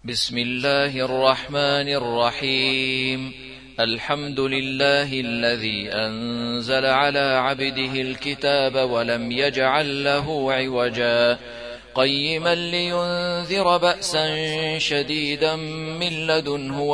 بسم الله الرحمن الرحيم. الحمد لله الذي أنزل على عبده الكتاب ولم يجعل له عوجا قيما لينذر بأسا شديدا من لدنه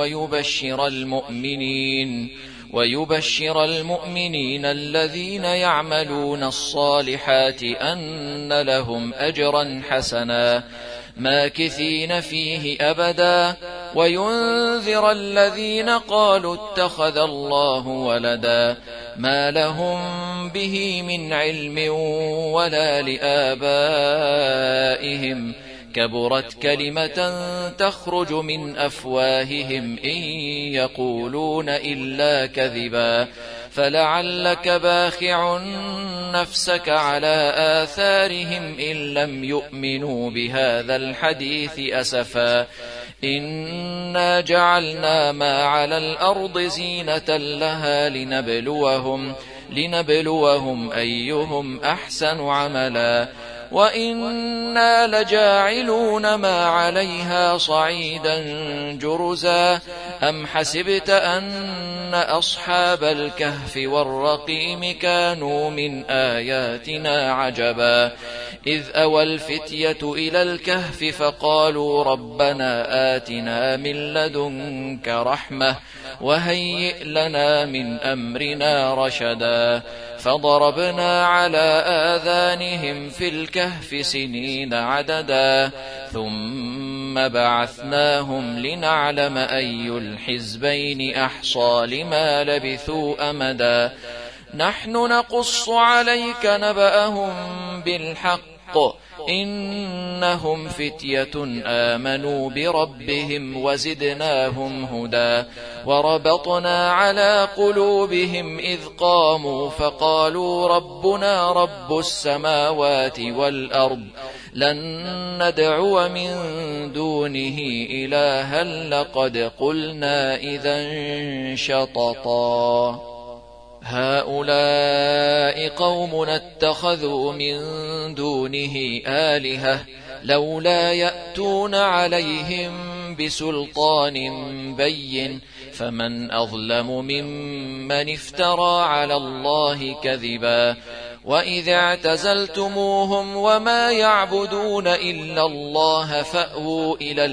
ويبشر المؤمنين الذين يعملون الصالحات أن لهم أجرا حسنا ماكثين فيه أبدا وينذر الذين قالوا اتخذ الله ولدا ما لهم به من علم ولا لآبائهم كبرت كلمة تخرج من أفواههم إن يقولون إلا كذبا فلعلك باخع نفسك على آثارهم إن لم يؤمنوا بهذا الحديث أسفا إنا جعلنا ما على الأرض زينة لها لنبلوهم أيهم أحسن عملا وإنا لجاعلون ما عليها صعيدا جرزا أم حسبت أن أصحاب الكهف والرقيم كانوا من آياتنا عجبا إذ أوى الفتية إلى الكهف فقالوا ربنا آتنا من لدنك رحمة وهيئ لنا من أمرنا رشدا فضربنا على آذانهم في الكهف سنين عددا ثم بعثناهم لنعلم أي الحزبين أحصى لما لبثوا أمدا نحن نقص عليك نبأهم بالحق إنهم فتية آمنوا بربهم وزدناهم هدى وربطنا على قلوبهم إذ قاموا فقالوا ربنا رب السماوات والأرض لن ندعو من دونه إلها لقد قلنا إذا شططا هؤلاء قومنا اتخذوا من دونه آلهة لولا يأتون عليهم بسلطان بين فمن أظلم ممن افترى على الله كذبا وإذ اعتزلتموهم وما يعبدون إلا الله فأووا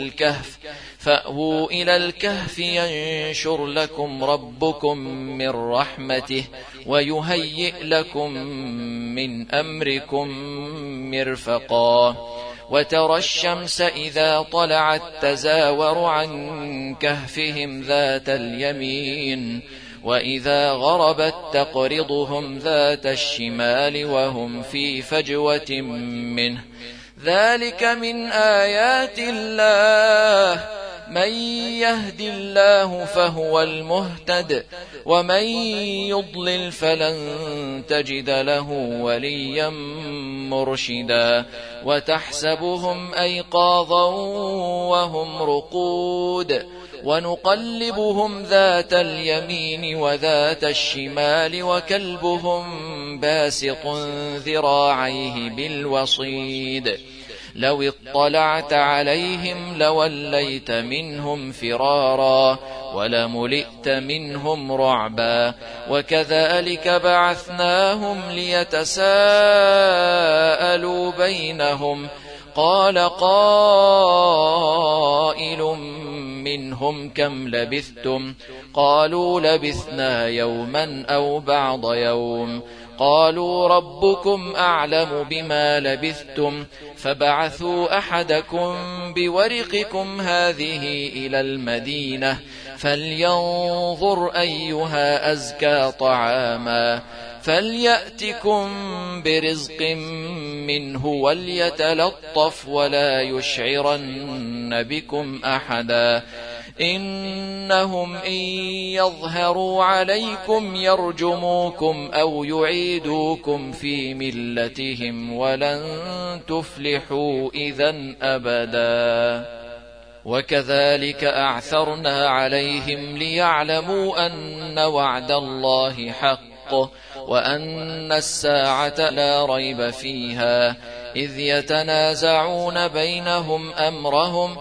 إلى الكهف ينشر لكم ربكم من رحمته ويهيئ لكم من أمركم مرفقا وترى الشمس إذا طلعت تزاور عن كهفهم ذات اليمين وإذا غربت تقرضهم ذات الشمال وهم في فجوة منه ذلك من آيات الله من يهد الله فهو المهتد ومن يضلل فلن تجد له وليا مرشدا وتحسبهم أيقاظا وهم رقود ونقلبهم ذات اليمين وذات الشمال وكلبهم باسط ذراعيه بالوصيد لو اطلعت عليهم لوليت منهم فرارا ولملئت منهم رعبا وكذلك بعثناهم ليتساءلوا بينهم قال قائل منهم كم لبثتم قالوا لبثنا يوما أو بعض يوم قالوا ربكم أعلم بما لبثتم فبعثوا أحدكم بورقكم هذه إلى المدينة فلينظر أيها أزكى طعاما فليأتكم برزق منه وليتلطف ولا يشعرن بكم أحدا إنهم إن يظهروا عليكم يرجموكم أو يعيدوكم في ملتهم ولن تفلحوا إذن أبدا وكذلك أعثرنا عليهم ليعلموا أن وعد الله حق وأن الساعة لا ريب فيها إذ يتنازعون بينهم أمرهم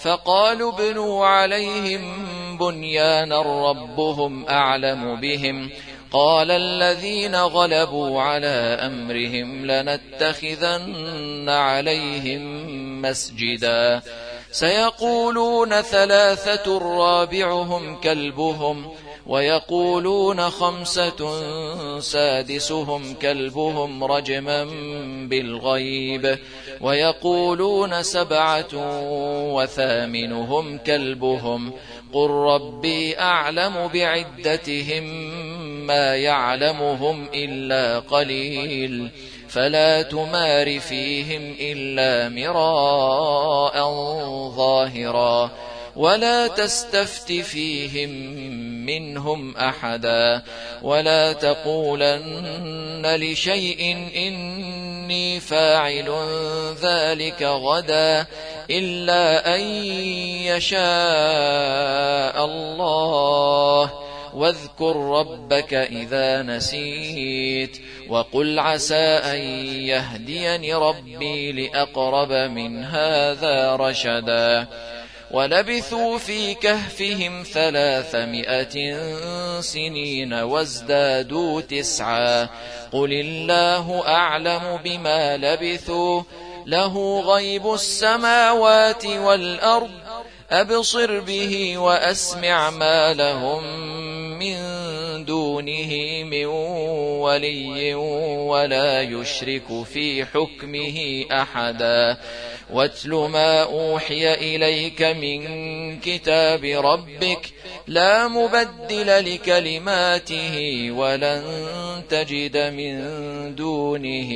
فقالوا ابنوا عليهم بنيانا ربهم أعلم بهم قال الذين غلبوا على أمرهم لنتخذن عليهم مسجدا سيقولون ثلاثة رابعهم كلبهم ويقولون 5 سادسهم كلبهم رجما بالغيب ويقولون 7 وثامنهم كلبهم قل ربي أعلم بعدتهم ما يعلمهم إلا قليل فلا تمار فيهم إلا مراء ظاهرا ولا تستفت فيهم منهم أحدا ولا تقولن لشيء إني فاعل ذلك غدا إلا أن يشاء الله واذكر ربك إذا نسيت وقل عسى أن يهديني ربي لأقرب من هذا رشدا ولبثوا في كهفهم 300 سنين وازدادوا 9 قل الله أعلم بما لبثوا له غيب السماوات والأرض أبصر به وأسمع ما لهم من دونه من ولي ولا يشرك في حكمه أحدا واتل ما أوحي إليك من كتاب ربك لا مبدل لكلماته ولن تجد من دونه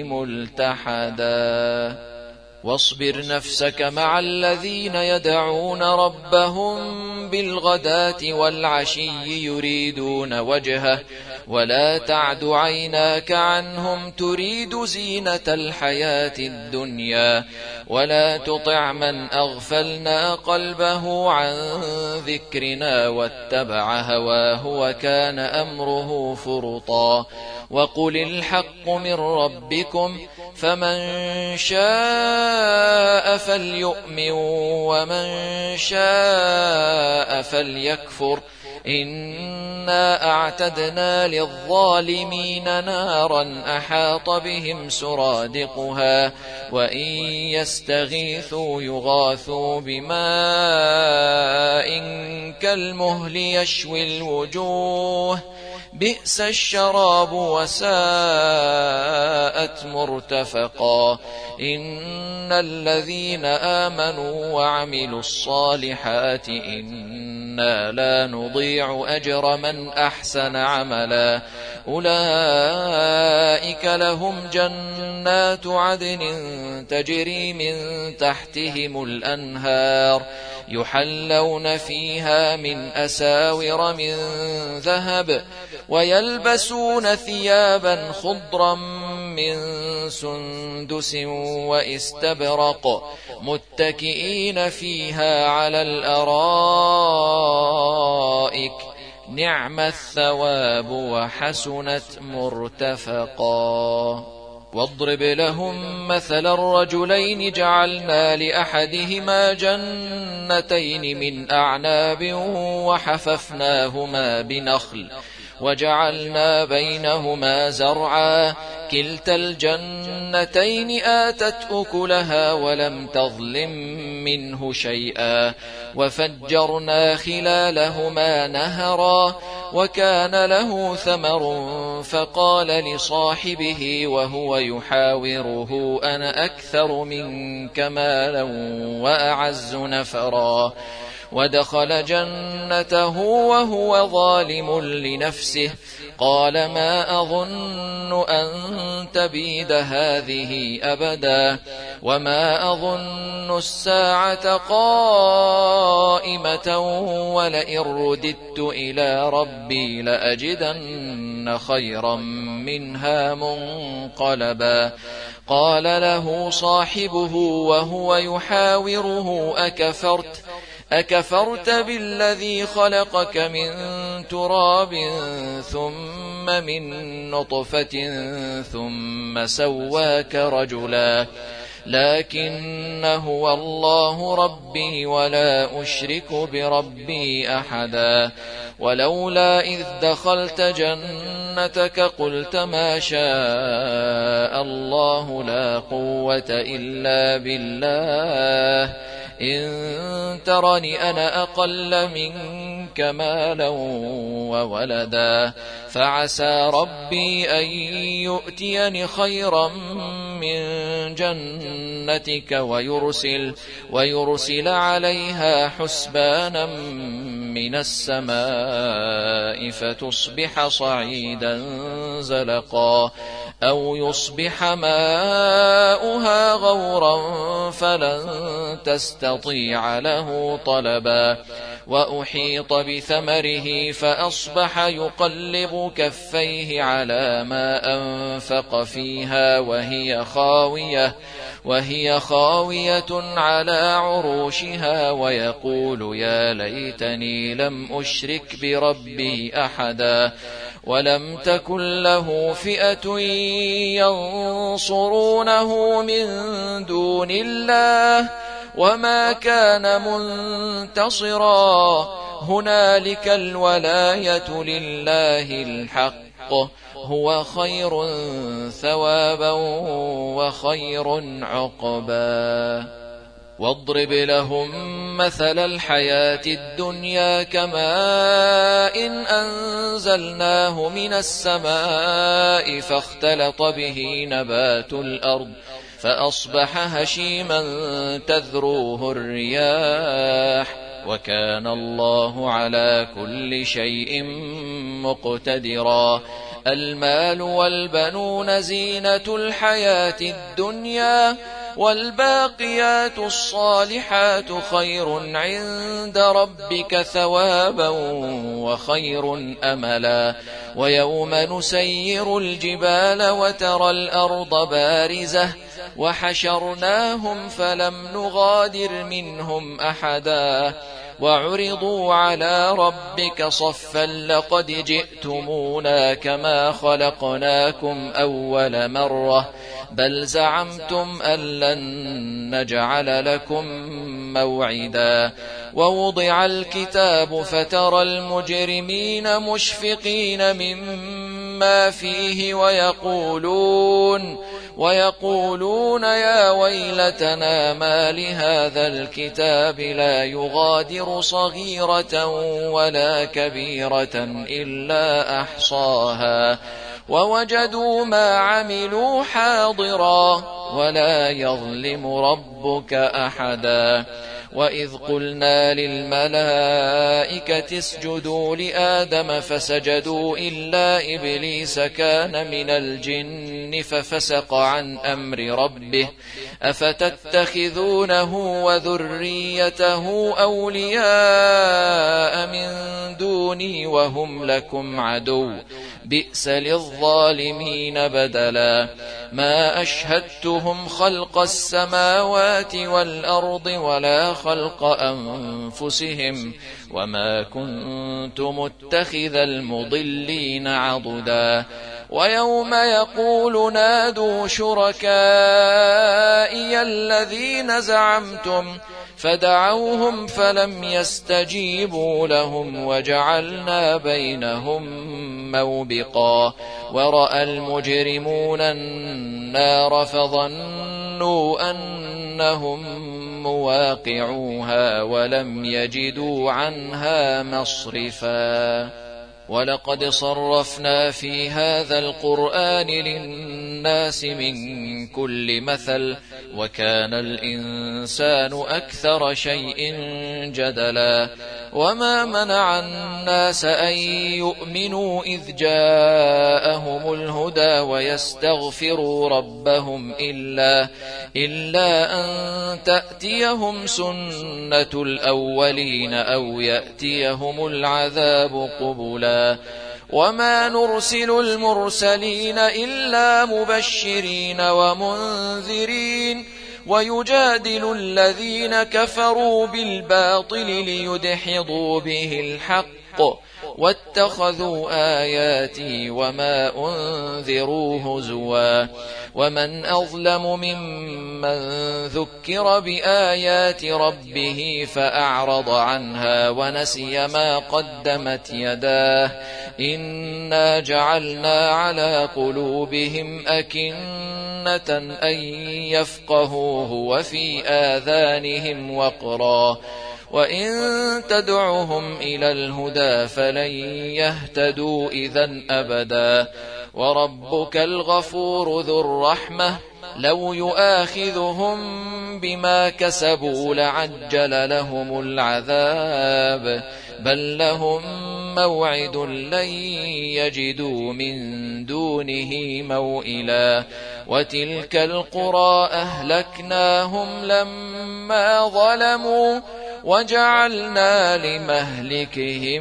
ملتحدا واصبر نفسك مع الذين يدعون ربهم بالغداة والعشي يريدون وجهه ولا تعد عيناك عنهم تريد زينة الحياة الدنيا ولا تطع من أغفلنا قلبه عن ذكرنا واتبع هواه وكان أمره فرطا وقل الحق من ربكم فمن شاء فليؤمن ومن شاء فليكفر إنا أعتدنا للظالمين نارا أحاط بهم سرادقها وإن يستغيثوا يغاثوا بماء كالمهل يشوي الوجوه بئس الشراب وساءت مرتفقا إن الذين آمنوا وعملوا الصالحات إنا لا نضيع أجر من أحسن عملا أولئك لهم جنات عدن تجري من تحتهم الأنهار يحلون فيها من أساور من ذهب ويلبسون ثيابا خضرا من سندس واستبرق متكئين فيها على الأرائك نعم الثواب وحسنت مرتفقا واضرب لهم مثل الرجلين جعلنا لأحدهما جنتين من أعناب وحففناهما بنخل وجعلنا بينهما زرعا كلتا الجنتين آتت أكلها ولم تظلم منه شيئا وفجرنا خلالهما نهرا وكان له ثمر فقال لصاحبه وهو يحاوره أنا أكثر منك مالا وأعز نفرا ودخل جنته وهو ظالم لنفسه قال ما أظن أن تبيد هذه أبدا وما أظن الساعة قائمة ولئن رددت إلى ربي لأجدن خيرا منها منقلبا قال له صاحبه وهو يحاوره أكفرت بالذي خلقك من تراب ثم من نطفة ثم سواك رجلا لكن هو الله ربي ولا أشرك بربي أحدا ولولا إذ دخلت جنتك قلت ما شاء الله لا قوة إلا بالله إن ترني أنا أقل منك مالا وولدا فعسى ربي أن يؤتيني خيرا من جنتك ويرسل عليها حسبانا من السماء فتصبح صعيدا زلقا أو يصبح ماؤها غورا فلن تستطيع له طلبا وأحيط بثمره فأصبح يقلب كفيه على ما أنفق فيها وهي خاوية على عروشها ويقول يا ليتني لم أشرك بربي أحدا ولم تكن له فئة ينصرونه من دون الله وما كان منتصرا هنالك الولاية لله الحق هو خير ثوابا وخير عقبا واضرب لهم مثل الحياة الدنيا كماء أنزلناه من السماء فاختلط به نبات الأرض فأصبح هشيما تذروه الرياح وكان الله على كل شيء مقتدرا المال والبنون زينة الحياة الدنيا والباقيات الصالحات خير عند ربك ثوابا وخير أملا ويوم نسير الجبال وترى الأرض بارزة وحشرناهم فلم نغادر منهم أحدا وعرضوا على ربك صفا لقد جئتمونا كما خلقناكم أول مرة بل زعمتم أن لن نجعل لكم موعدا ووضع الكتاب فترى المجرمين مشفقين مما فيه ويقولون يا ويلتنا ما لهذا الكتاب لا يغادر صغيرة ولا كبيرة إلا أحصاها ووجدوا ما عملوا حاضرا ولا يظلم ربك أحدا وإذ قلنا للملائكة اسجدوا لآدم فسجدوا إلا إبليس كان من الجن ففسق عن أمر ربه أفتتخذونه وذريته أولياء من دوني وهم لكم عدو بئس للظالمين بدلا ما أشهدتهم خلق السماوات والأرض ولا خلق أنفسهم وما كنت متخذ المضلين عضدا ويوم يقول نادوا شركائي الذين زعمتم فدعوهم فلم يستجيبوا لهم وجعلنا بينهم موبقا ورأى المجرمون النار فظنوا أنهم مواقعوها ولم يجدوا عنها مصرفا ولقد صرفنا في هذا القرآن للناس من كل مثل وكان الإنسان أكثر شيء جدلا وما منع الناس أن يؤمنوا إذ جاءهم الهدى ويستغفروا ربهم إلا أن تأتيهم سنة الأولين أو يأتيهم العذاب قبلا وما نرسل المرسلين إلا مبشرين ومنذرين ويجادل الذين كفروا بالباطل ليدحضوا به الحق واتخذوا آياتي وما أنذروا هزوا ومن أظلم ممن ذكر بآيات ربه فأعرض عنها ونسي ما قدمت يداه إنا جعلنا على قلوبهم أكنة أن يفقهوه وفي آذانهم وقرا وإن تدعهم إلى الهدى فلن يهتدوا إذن أبدا وربك الغفور ذو الرحمة لو يؤاخذهم بما كسبوا لعجل لهم العذاب بل لهم موعد لن يجدوا من دونه موئلا وتلك القرى أهلكناهم لما ظلموا وجعلنا لمهلكهم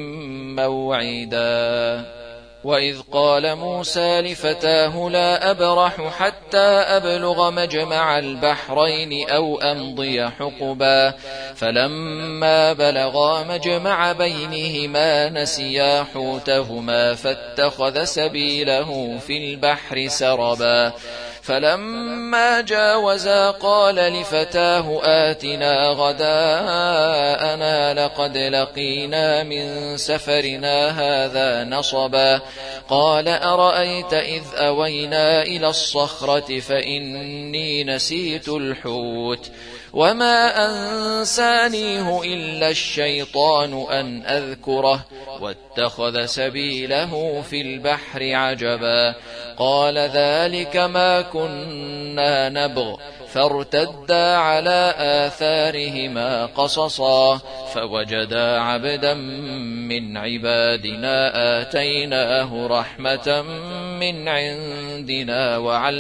موعدا وإذ قال موسى لفتاه لا أبرح حتى أبلغ مجمع البحرين أو أمضي حقبا فلما بلغا مجمع بينهما نسيا حوتهما فاتخذ سبيله في البحر سربا فلما جاوزا قال لفتاه آتنا غداءنا لقد لقينا من سفرنا هذا نصبا قال أرأيت إذ أوينا إلى الصخرة فإني نسيت الحوت وما أنسانيه إلا الشيطان أن أذكره واتخذ سبيله في البحر عجبا قال ذلك ما كنا نبغ فارتدا على آثارهما قصصا فوجدا عبدا من عبادنا آتيناه رحمة من عندنا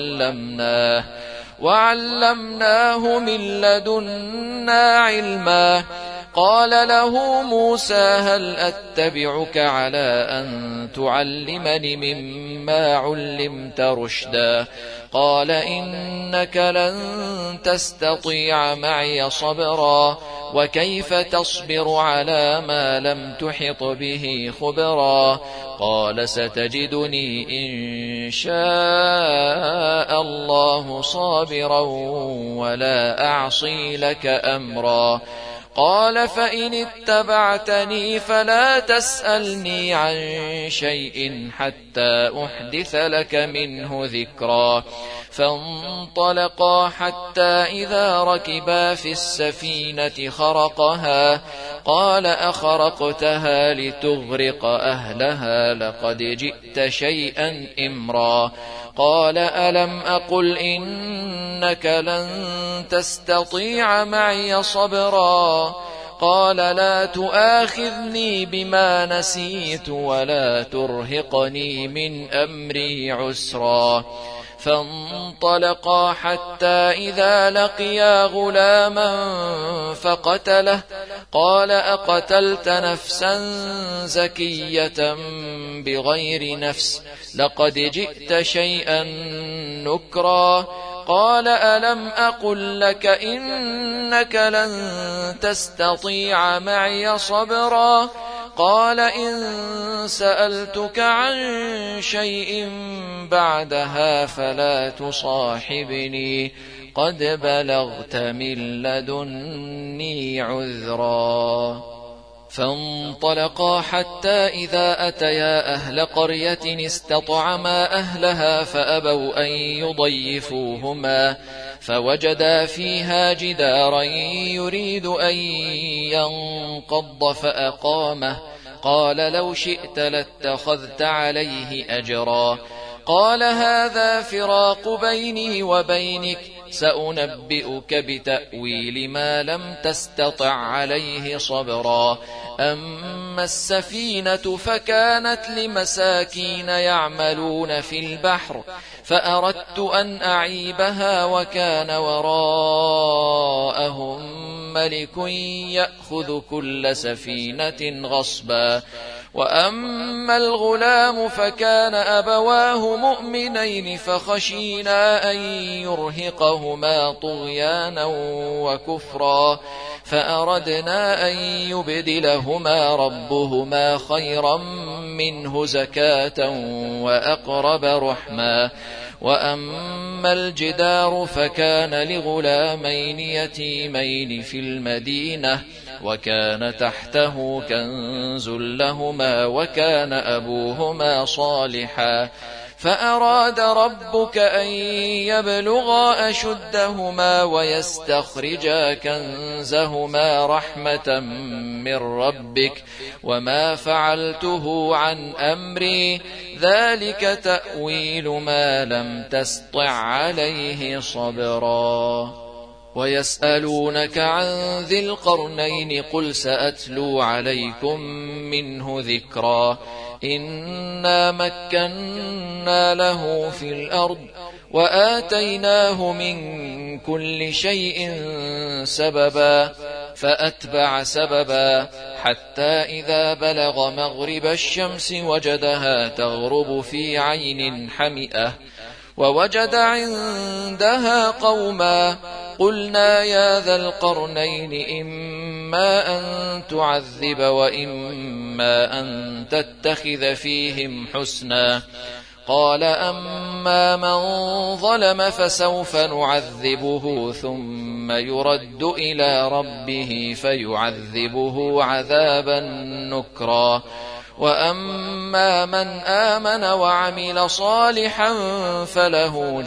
وعلمناه من لدنا علما قال له موسى هل أتبعك على أن تعلمني مما علمت رشدا قال إنك لن تستطيع معي صبرا وكيف تصبر على ما لم تحط به خبرا قال ستجدني إن شاء الله صابرا ولا أعصي لك أمرا قال فإن اتبعتني فلا تسألني عن شيء حتى أحدث لك منه ذكرا فانطلقا حتى إذا ركبا في السفينة خرقها قال أخرقتها لتغرق أهلها لقد جئت شيئا إمرا قال ألم أقل إنك لن تستطيع معي صبرا قال لا تؤاخذني بما نسيت ولا ترهقني من أمري عسرا فانطلقا حتى إذا لقيا غلاما فقتله قال أقتلت نفسا زكية بغير نفس لقد جئت شيئا نكرا قال ألم أقل لك إنك لن تستطيع معي صبرا قال إن سألتك عن شيء بعدها فلا تصاحبني قد بلغت من لدني عذرا فانطلقا حتى إذا أتيا أهل قرية استطعما أهلها فأبوا أن يضيفوهما فوجدا فيها جدارا يريد أن ينقض فأقامه قال لو شئت لاتخذت عليه أجرا قال هذا فراق بيني وبينك سأنبئك بتأويل ما لم تستطع عليه صبرا أما السفينة فكانت لمساكين يعملون في البحر فأردت أن أعيبها وكان وراءهم ملك يأخذ كل سفينة غصبا وأما الغلام فكان أبواه مؤمنين فخشينا أن يرهقهما طغيانا وكفرا فأردنا أن يبدلهما ربهما خيرا منه زكاة وأقرب رحما. وأما الجدار فكان لغلامين يتيمين في المدينة وكان تحته كنز لهما وكان أبوهما صالحا فأراد ربك أن يبلغا أشدهما ويستخرجا كنزهما رحمة من ربك وما فعلته عن أمري ذلك تأويل ما لم تسطع عليه صبرا. ويسألونك عن ذي القرنين قل سأتلو عليكم منه ذكرا. إنا مكنا له في الأرض وآتيناه من كل شيء سببا فأتبع سببا حتى إذا بلغ مغرب الشمس وجدها تغرب في عين حمئة ووجد عندها قوما قلنا يا ذا القرنين إما أن تعذب وإما أن تتخذ فيهم حسنا. قال أما من ظلم فسوف نعذبه ثم يرد إلى ربه فيعذبه عذابا نكرا. وأما من آمن وعمل صالحا فله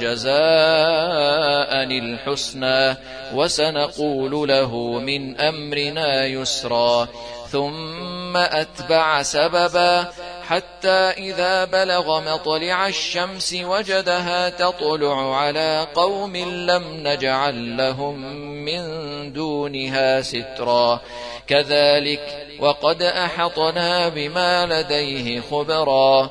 جزاء الحسنى وسنقول له من أمرنا يسرا. ثم أتبع سببا حتى إذا بلغ مطلع الشمس وجدها تطلع على قوم لم نجعل لهم من دونها سترا. كذلك وقد أحطنا بما لديه خبرا.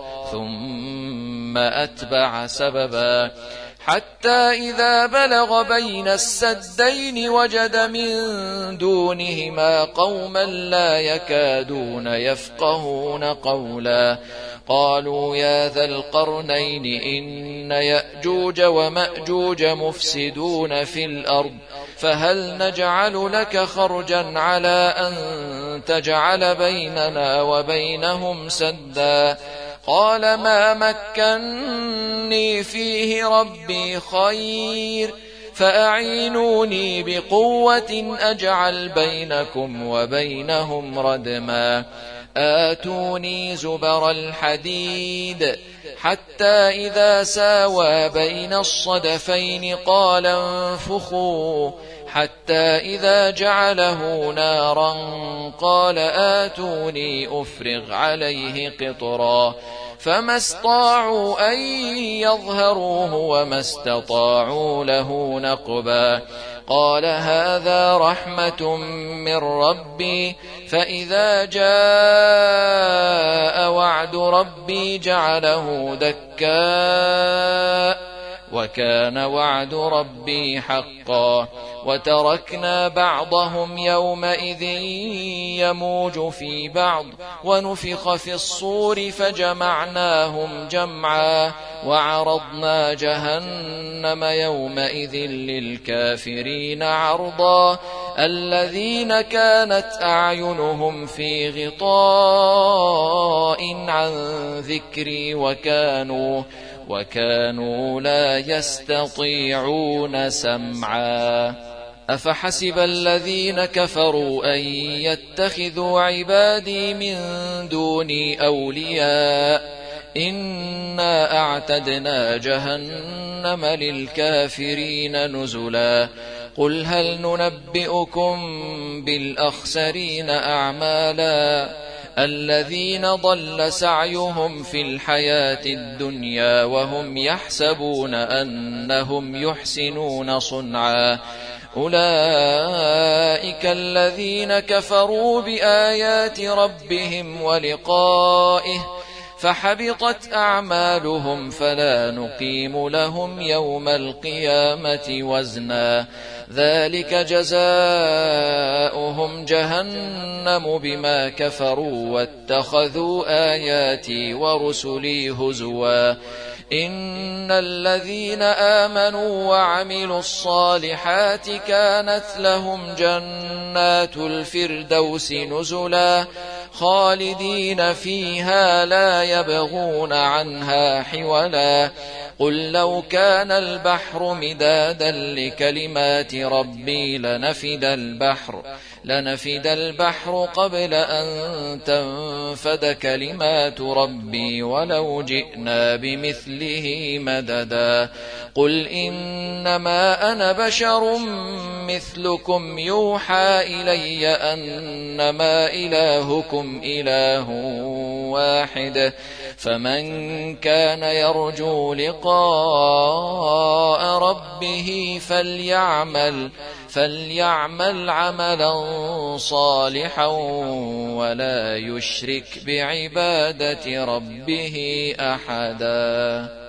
ثم أتبع سببا حتى إذا بلغ بين السدين وجد من دونهما قوما لا يكادون يفقهون قولا. قالوا يا ذا القرنين إن يأجوج ومأجوج مفسدون في الأرض فهل نجعل لك خرجا على أن تجعل بيننا وبينهم سدا. قال ما مكني فيه ربي خير فأعينوني بقوة أجعل بينكم وبينهم ردما. آتوني زبر الحديد حتى إذا ساوى بين الصدفين قال انفخوا حتى إذا جعله نارا قال آتوني أفرغ عليه قطرا. فما استطاعوا أن يظهروه وما استطاعوا له نقبا. قال هذا رحمة من ربي فإذا جاء وعد ربي جعله دكاء وكان وعد ربي حقا. وتركنا بعضهم يومئذ يموج في بعض ونفخ في الصور فجمعناهم جمعا وعرضنا جهنم يومئذ للكافرين عرضا. الذين كانت أعينهم في غطاء عن ذكري وكانوا لا يستطيعون سمعا. أفحسب الذين كفروا أن يتخذوا عبادي من دوني أولياء إنا أعتدنا جهنم للكافرين نزلا. قل هل ننبئكم بالأخسرين أعمالا الذين ضل سعيهم في الحياة الدنيا وهم يحسبون أنهم يحسنون صنعا. أولئك الذين كفروا بآيات ربهم ولقائه فحبطت أعمالهم فلا نقيم لهم يوم القيامة وزنا. ذلك جزاؤهم جهنم بما كفروا واتخذوا آياتي ورسلي هزوا. إن الذين آمنوا وعملوا الصالحات كانت لهم جنات الفردوس نزلا خالدين فيها لا يبغون عنها حولا قل لو كان البحر مدادا لكلمات ربي لنفد البحر قبل أن تنفد كلمات ربي ولو جئنا بمثله مددا قل إنما أنا بشر مثلكم يوحى إلي أنما إلهكم إله واحد فمن كان يرجو لقاء ربه فليعمل عملا صالحا ولا يشرك بعبادة ربه أحدا.